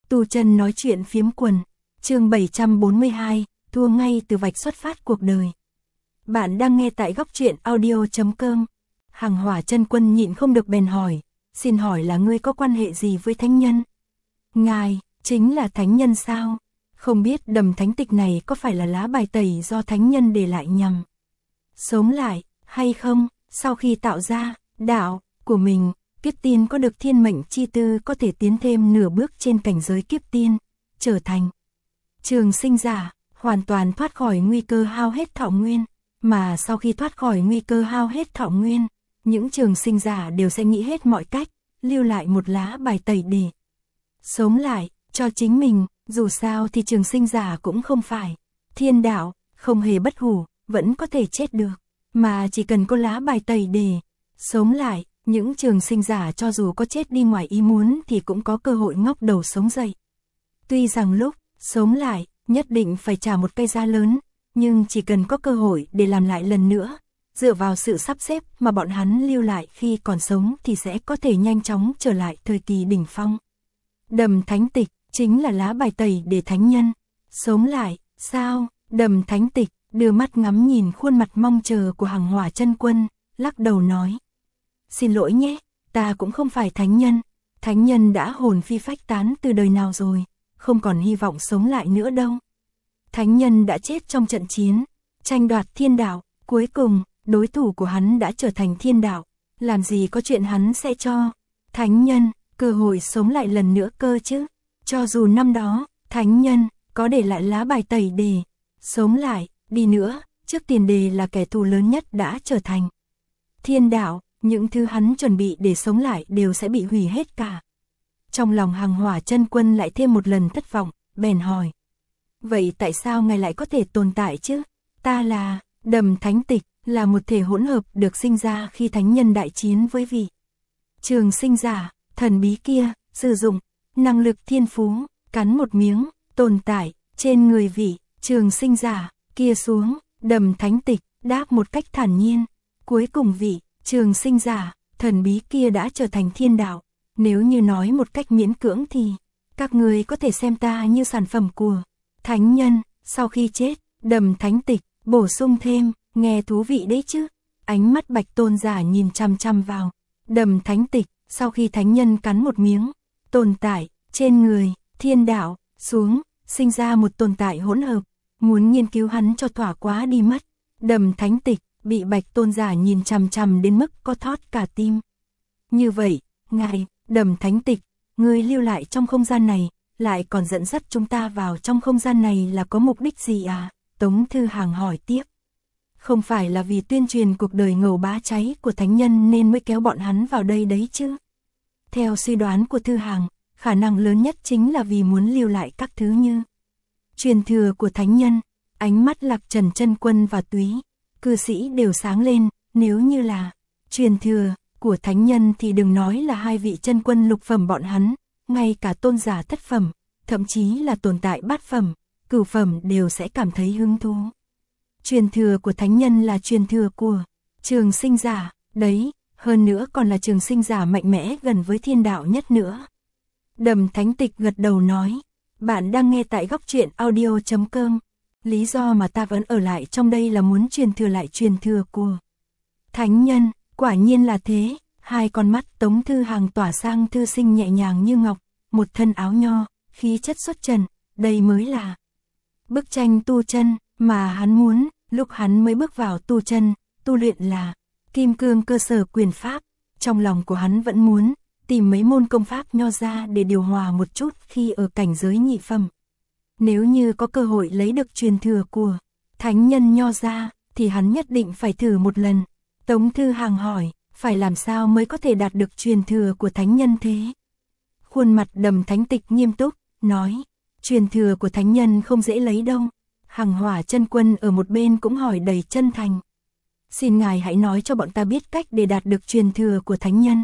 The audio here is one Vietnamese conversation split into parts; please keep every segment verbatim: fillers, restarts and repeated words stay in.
Tu chân nói chuyện phiếm quần, chương bảy trăm bốn mươi hai, thua ngay từ vạch xuất phát cuộc đời. Bạn đang nghe tại góc truyện audio chấm com. Hằng Hỏa Chân Quân nhịn không được bèn hỏi, xin hỏi là ngươi có quan hệ gì với thánh nhân? Ngài, chính là thánh nhân sao? Không biết đầm thánh tịch này có phải là lá bài tẩy do thánh nhân để lại nhằm sống lại, hay không? Sau khi tạo ra đạo của mình, kiếp tiên có được thiên mệnh chi tư có thể tiến thêm nửa bước trên cảnh giới kiếp tiên, trở thành trường sinh giả, hoàn toàn thoát khỏi nguy cơ hao hết thọ nguyên. Mà sau khi thoát khỏi nguy cơ hao hết thọ nguyên, những trường sinh giả đều sẽ nghĩ hết mọi cách, lưu lại một lá bài tẩy để sống lại cho chính mình. Dù sao thì trường sinh giả cũng không phải thiên đạo, không hề bất hủ, vẫn có thể chết được. Mà chỉ cần có lá bài tẩy để sống lại, những trường sinh giả cho dù có chết đi ngoài ý muốn thì cũng có cơ hội ngóc đầu sống dậy. Tuy rằng lúc sống lại, nhất định phải trả một cái giá lớn, nhưng chỉ cần có cơ hội để làm lại lần nữa, dựa vào sự sắp xếp mà bọn hắn lưu lại khi còn sống thì sẽ có thể nhanh chóng trở lại thời kỳ đỉnh phong. Đầm thánh tịch chính là lá bài tẩy để thánh nhân sống lại, sao? Đầm thánh tịch đưa mắt ngắm nhìn khuôn mặt mong chờ của Hằng Hỏa Chân Quân, lắc đầu nói: xin lỗi nhé, ta cũng không phải thánh nhân. Thánh nhân đã hồn phi phách tán từ đời nào rồi, không còn hy vọng sống lại nữa đâu. Thánh nhân đã chết trong trận chiến tranh đoạt thiên đạo, cuối cùng đối thủ của hắn đã trở thành thiên đạo, làm gì có chuyện hắn sẽ cho thánh nhân cơ hội sống lại lần nữa cơ chứ. Cho dù năm đó thánh nhân có để lại lá bài tẩy để sống lại đi nữa, trước tiền đề là kẻ thù lớn nhất đã trở thành thiên đạo, những thứ hắn chuẩn bị để sống lại đều sẽ bị hủy hết cả. Trong lòng Hằng Hỏa Chân Quân lại thêm một lần thất vọng, bèn hỏi: vậy tại sao ngài lại có thể tồn tại chứ? Ta là Đầm thánh tịch, là một thể hỗn hợp được sinh ra khi thánh nhân đại chiến với vị trường sinh giả thần bí kia, sử dụng năng lực thiên phú, cắn một miếng, tồn tại trên người vị trường sinh giả kia xuống. Đầm thánh tịch đáp một cách thản nhiên, cuối cùng vị trường sinh giả thần bí kia đã trở thành thiên đạo. Nếu như nói một cách miễn cưỡng thì các người có thể xem ta như sản phẩm của thánh nhân. Sau khi chết, Đầm thánh tịch bổ sung thêm: nghe thú vị đấy chứ? Ánh mắt Bạch Tôn giả nhìn chăm chăm vào Đầm thánh tịch. Sau khi thánh nhân cắn một miếng, tồn tại trên người thiên đạo xuống, sinh ra một tồn tại hỗn hợp, muốn nghiên cứu hắn cho thỏa quá đi mất. Đầm thánh tịch bị Bạch Tôn giả nhìn chằm chằm đến mức có thót cả tim. Như vậy, ngài, Đầm thánh tịch, ngươi lưu lại trong không gian này, lại còn dẫn dắt chúng ta vào trong không gian này là có mục đích gì à? Tống Thư Hàng hỏi tiếp. Không phải là vì tuyên truyền cuộc đời ngầu bá cháy của thánh nhân nên mới kéo bọn hắn vào đây đấy chứ? Theo suy đoán của Thư Hàng, khả năng lớn nhất chính là vì muốn lưu lại các thứ như truyền thừa của thánh nhân. Ánh mắt Lạc Trần Chân Quân và Túy cư sĩ đều sáng lên. Nếu như là truyền thừa của thánh nhân thì đừng nói là hai vị chân quân lục phẩm bọn hắn, ngay cả tôn giả thất phẩm, thậm chí là tồn tại bát phẩm, cửu phẩm đều sẽ cảm thấy hứng thú. Truyền thừa của thánh nhân là truyền thừa của trường sinh giả, đấy, hơn nữa còn là trường sinh giả mạnh mẽ gần với thiên đạo nhất nữa. Đầm thánh tịch gật đầu nói: bạn đang nghe tại góc truyện audio chấm com. Lý do mà ta vẫn ở lại trong đây là muốn truyền thừa lại truyền thừa của thánh nhân. Quả nhiên là thế. Hai con mắt Tống Thư Hàng tỏa sang thư sinh nhẹ nhàng như ngọc, một thân áo nho, khí chất xuất trần. Đây mới là bức tranh tu chân mà hắn muốn. Lúc hắn mới bước vào tu chân, tu luyện là kim cương cơ sở quyền pháp, trong lòng của hắn vẫn muốn tìm mấy môn công pháp nho ra để điều hòa một chút khi ở cảnh giới nhị phẩm. Nếu như có cơ hội lấy được truyền thừa của thánh nhân nho ra, thì hắn nhất định phải thử một lần. Tống Thư Hàng hỏi: phải làm sao mới có thể đạt được truyền thừa của thánh nhân thế? Khuôn mặt Đầm thánh tịch nghiêm túc, nói: truyền thừa của thánh nhân không dễ lấy đâu. Hằng Hỏa Chân Quân ở một bên cũng hỏi đầy chân thành: xin ngài hãy nói cho bọn ta biết cách để đạt được truyền thừa của thánh nhân.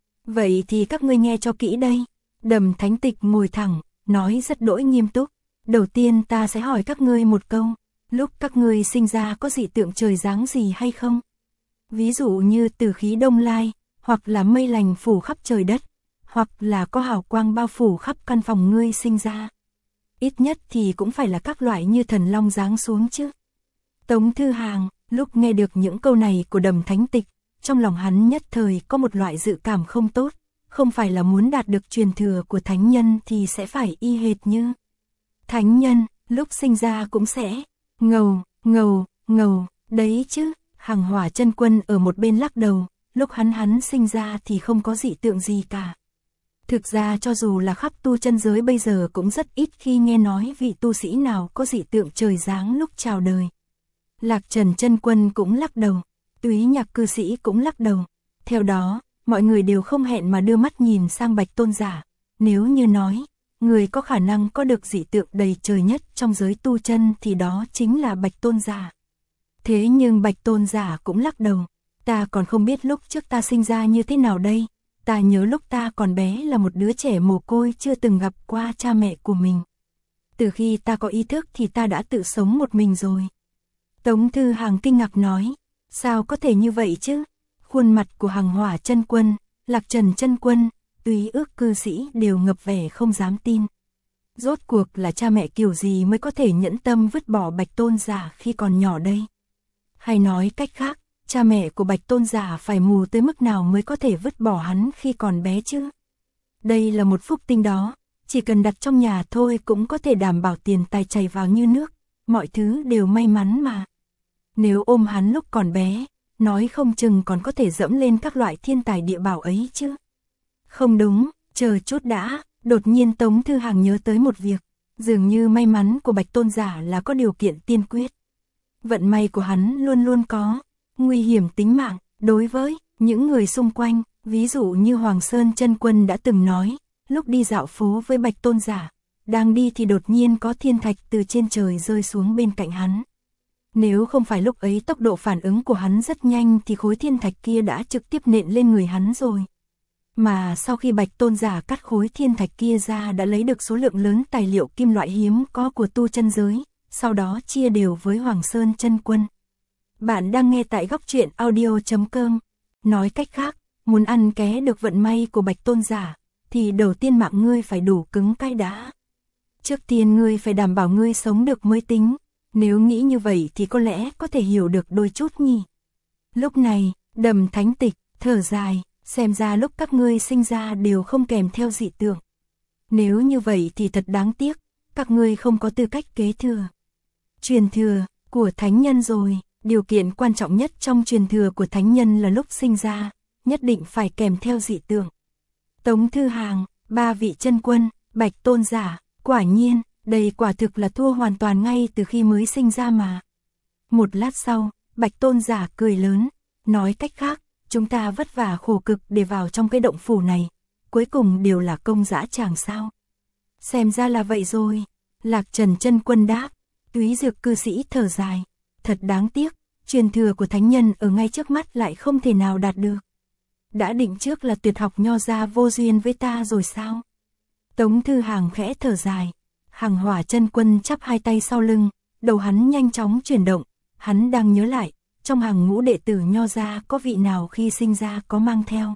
Vậy thì các ngươi nghe cho kỹ đây. Đầm thánh tịch ngồi thẳng, nói rất đỗi nghiêm túc: đầu tiên ta sẽ hỏi các ngươi một câu. Lúc các ngươi sinh ra có dị tượng trời giáng gì hay không? Ví dụ như tử khí đông lai, hoặc là mây lành phủ khắp trời đất, hoặc là có hào quang bao phủ khắp căn phòng ngươi sinh ra. Ít nhất thì cũng phải là các loại như thần long giáng xuống chứ. Tống Thư Hàng, lúc nghe được những câu này của Đầm Thánh Tịch, trong lòng hắn nhất thời có một loại dự cảm không tốt, không phải là muốn đạt được truyền thừa của thánh nhân thì sẽ phải y hệt như thánh nhân, lúc sinh ra cũng sẽ ngầu, ngầu, ngầu, đấy chứ. Hằng Hỏa Chân Quân ở một bên lắc đầu, lúc hắn hắn sinh ra thì không có dị tượng gì cả. Thực ra cho dù là khắp tu chân giới bây giờ cũng rất ít khi nghe nói vị tu sĩ nào có dị tượng trời giáng lúc chào đời. Lạc Trần Chân Quân cũng lắc đầu, Túy Nhạc cư sĩ cũng lắc đầu. Theo đó, mọi người đều không hẹn mà đưa mắt nhìn sang Bạch Tôn Giả. Nếu như nói, người có khả năng có được dị tượng đầy trời nhất trong giới tu chân thì đó chính là Bạch Tôn Giả. Thế nhưng Bạch Tôn Giả cũng lắc đầu, ta còn không biết lúc trước ta sinh ra như thế nào đây. Ta nhớ lúc ta còn bé là một đứa trẻ mồ côi chưa từng gặp qua cha mẹ của mình. Từ khi ta có ý thức thì ta đã tự sống một mình rồi. Tống Thư Hàng kinh ngạc nói, sao có thể như vậy chứ? Khuôn mặt của Hằng Hỏa Chân Quân, Lạc Trần Chân Quân, Túy Ước cư sĩ đều ngập vẻ không dám tin. Rốt cuộc là cha mẹ kiểu gì mới có thể nhẫn tâm vứt bỏ Bạch Tôn Giả khi còn nhỏ đây? Hay nói cách khác, cha mẹ của Bạch Tôn Giả phải mù tới mức nào mới có thể vứt bỏ hắn khi còn bé chứ? Đây là một phúc tinh đó, chỉ cần đặt trong nhà thôi cũng có thể đảm bảo tiền tài chảy vào như nước, mọi thứ đều may mắn mà. Nếu ôm hắn lúc còn bé, nói không chừng còn có thể dẫm lên các loại thiên tài địa bảo ấy chứ. Không đúng, chờ chút đã, đột nhiên Tống Thư Hàng nhớ tới một việc, dường như may mắn của Bạch Tôn Giả là có điều kiện tiên quyết. Vận may của hắn luôn luôn có nguy hiểm tính mạng, đối với những người xung quanh, ví dụ như Hoàng Sơn Chân Quân đã từng nói, lúc đi dạo phố với Bạch Tôn Giả, đang đi thì đột nhiên có thiên thạch từ trên trời rơi xuống bên cạnh hắn. Nếu không phải lúc ấy tốc độ phản ứng của hắn rất nhanh thì khối thiên thạch kia đã trực tiếp nện lên người hắn rồi. Mà sau khi Bạch Tôn Giả cắt khối thiên thạch kia ra đã lấy được số lượng lớn tài liệu kim loại hiếm có của tu chân giới, sau đó chia đều với Hoàng Sơn Chân Quân. Bạn đang nghe tại góc truyện audio chấm com. Nói cách khác, muốn ăn ké được vận may của Bạch Tôn Giả, thì đầu tiên mạng ngươi phải đủ cứng cay đã. Trước tiên ngươi phải đảm bảo ngươi sống được mới tính. Nếu nghĩ như vậy thì có lẽ có thể hiểu được đôi chút nhỉ. Lúc này, Đầm Thánh Tịch thở dài, xem ra lúc các ngươi sinh ra đều không kèm theo dị tượng. Nếu như vậy thì thật đáng tiếc, các ngươi không có tư cách kế thừa truyền thừa của thánh nhân rồi. Điều kiện quan trọng nhất trong truyền thừa của thánh nhân là lúc sinh ra, nhất định phải kèm theo dị tượng. Tống Thư Hàng, ba vị chân quân, Bạch Tôn Giả, quả nhiên, đây quả thực là thua hoàn toàn ngay từ khi mới sinh ra mà. Một lát sau, Bạch Tôn Giả cười lớn, nói cách khác, chúng ta vất vả khổ cực để vào trong cái động phủ này, cuối cùng đều là công dã tràng sao? Xem ra là vậy rồi. Lạc Trần Chân Quân đáp. Túy Dược cư sĩ thở dài, thật đáng tiếc, truyền thừa của thánh nhân ở ngay trước mắt lại không thể nào đạt được. Đã định trước là tuyệt học nho gia vô duyên với ta rồi sao? Tống Thư Hàng khẽ thở dài, Hằng Hỏa Chân Quân chắp hai tay sau lưng, đầu hắn nhanh chóng chuyển động, hắn đang nhớ lại, trong hàng ngũ đệ tử nho gia có vị nào khi sinh ra có mang theo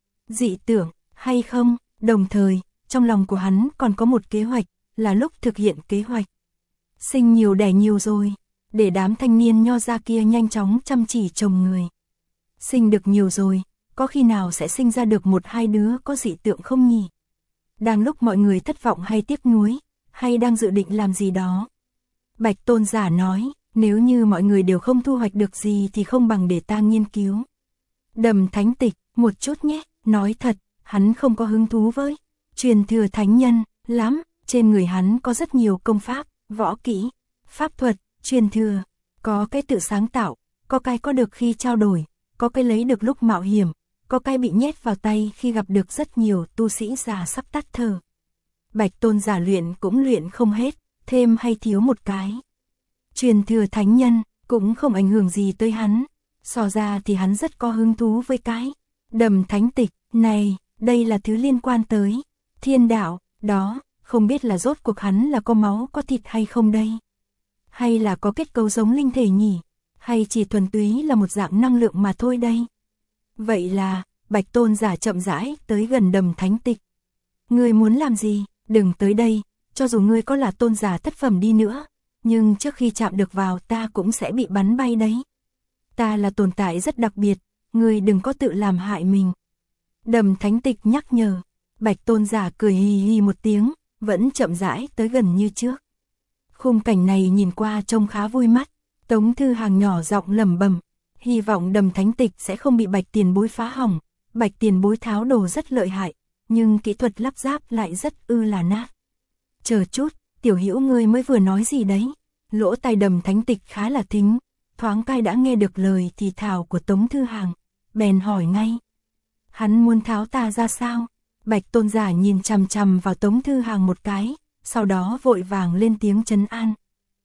dị tưởng hay không, đồng thời, trong lòng của hắn còn có một kế hoạch, là lúc thực hiện kế hoạch. Sinh nhiều đẻ nhiều rồi, để đám thanh niên nho gia kia nhanh chóng chăm chỉ trồng người. Sinh được nhiều rồi, có khi nào sẽ sinh ra được một hai đứa có dị tượng không nhỉ? Đang lúc mọi người thất vọng hay tiếc nuối, hay đang dự định làm gì đó. Bạch Tôn Giả nói, nếu như mọi người đều không thu hoạch được gì thì không bằng để ta nghiên cứu. Đầm Thánh Tịch, một chút nhé, nói thật, hắn không có hứng thú với truyền thừa thánh nhân, lắm, trên người hắn có rất nhiều công pháp, võ kỹ, pháp thuật, truyền thừa, có cái tự sáng tạo, có cái có được khi trao đổi, có cái lấy được lúc mạo hiểm, có cái bị nhét vào tay khi gặp được rất nhiều tu sĩ già sắp tắt thở. Bạch Tôn Giả luyện cũng luyện không hết, thêm hay thiếu một cái. Truyền thừa thánh nhân cũng không ảnh hưởng gì tới hắn, so ra thì hắn rất có hứng thú với cái Đầm Thánh Tịch này, đây là thứ liên quan tới thiên đạo, đó, không biết là rốt cuộc hắn là có máu có thịt hay không đây? Hay là có kết cấu giống linh thể nhỉ? Hay chỉ thuần túy là một dạng năng lượng mà thôi đây? Vậy là, Bạch Tôn Giả chậm rãi tới gần Đầm Thánh Tịch. Ngươi muốn làm gì? Đừng tới đây, cho dù ngươi có là tôn giả thất phẩm đi nữa, nhưng trước khi chạm được vào ta cũng sẽ bị bắn bay đấy. Ta là tồn tại rất đặc biệt, ngươi đừng có tự làm hại mình. Đầm Thánh Tịch nhắc nhở. Bạch tôn giả cười hì hì một tiếng, vẫn chậm rãi tới gần như trước. Khung cảnh này nhìn qua trông khá vui mắt. Tống Thư Hàng nhỏ giọng lẩm bẩm, hy vọng Đầm Thánh Tịch sẽ không bị Bạch tiền bối phá hỏng. Bạch tiền bối tháo đồ rất lợi hại, nhưng kỹ thuật lắp ráp lại rất ư là nát. Chờ chút, tiểu hữu ngươi mới vừa nói gì đấy? Lỗ tai Đầm Thánh Tịch khá là thính, thoáng cai đã nghe được lời thì thào của Tống Thư Hàng, bèn hỏi ngay. Hắn muốn tháo ta ra sao? Bạch tôn giả nhìn chằm chằm vào Tống Thư Hàng một cái, sau đó vội vàng lên tiếng trấn an.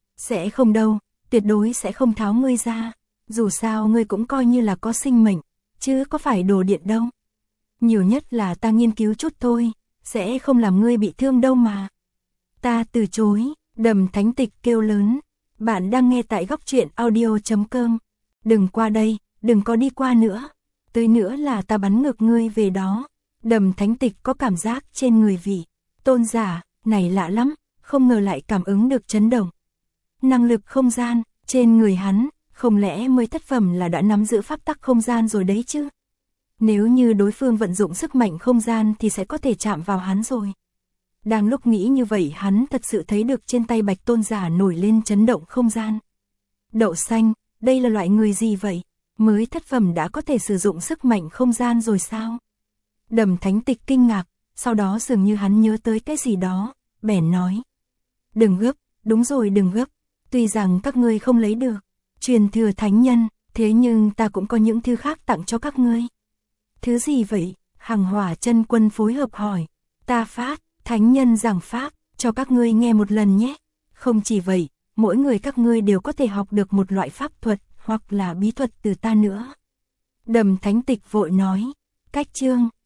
Sẽ không đâu, tuyệt đối sẽ không tháo ngươi ra, dù sao ngươi cũng coi như là có sinh mệnh, chứ có phải đồ điện đâu. Nhiều nhất là ta nghiên cứu chút thôi, sẽ không làm ngươi bị thương đâu mà. Ta từ chối. Đầm Thánh Tịch kêu lớn. Bạn đang nghe tại góc truyện audio chấm com. Đừng qua đây, đừng có đi qua nữa. Tới nữa là ta bắn ngược ngươi về đó. Đầm Thánh Tịch có cảm giác trên người vị tôn giả, này lạ lắm, không ngờ lại cảm ứng được chấn động. Năng lực không gian, trên người hắn, không lẽ mới thất phẩm là đã nắm giữ pháp tắc không gian rồi đấy chứ? Nếu như đối phương vận dụng sức mạnh không gian thì sẽ có thể chạm vào hắn rồi. Đang lúc nghĩ như vậy hắn thật sự thấy được trên tay Bạch tôn giả nổi lên chấn động không gian. Đậu xanh, đây là loại người gì vậy? Mới thất phẩm đã có thể sử dụng sức mạnh không gian rồi sao? Đầm Thánh Tịch kinh ngạc, sau đó dường như hắn nhớ tới cái gì đó, bèn nói. Đừng gấp, đúng rồi đừng gấp, tuy rằng các ngươi không lấy được truyền thừa thánh nhân, thế nhưng ta cũng có những thứ khác tặng cho các ngươi. Thứ gì vậy? Hằng Hỏa Chân Quân phối hợp hỏi. Ta phát, thánh nhân giảng pháp, cho các ngươi nghe một lần nhé. Không chỉ vậy, mỗi người các ngươi đều có thể học được một loại pháp thuật, hoặc là bí thuật từ ta nữa. Đầm Thánh Tịch vội nói. Cách chương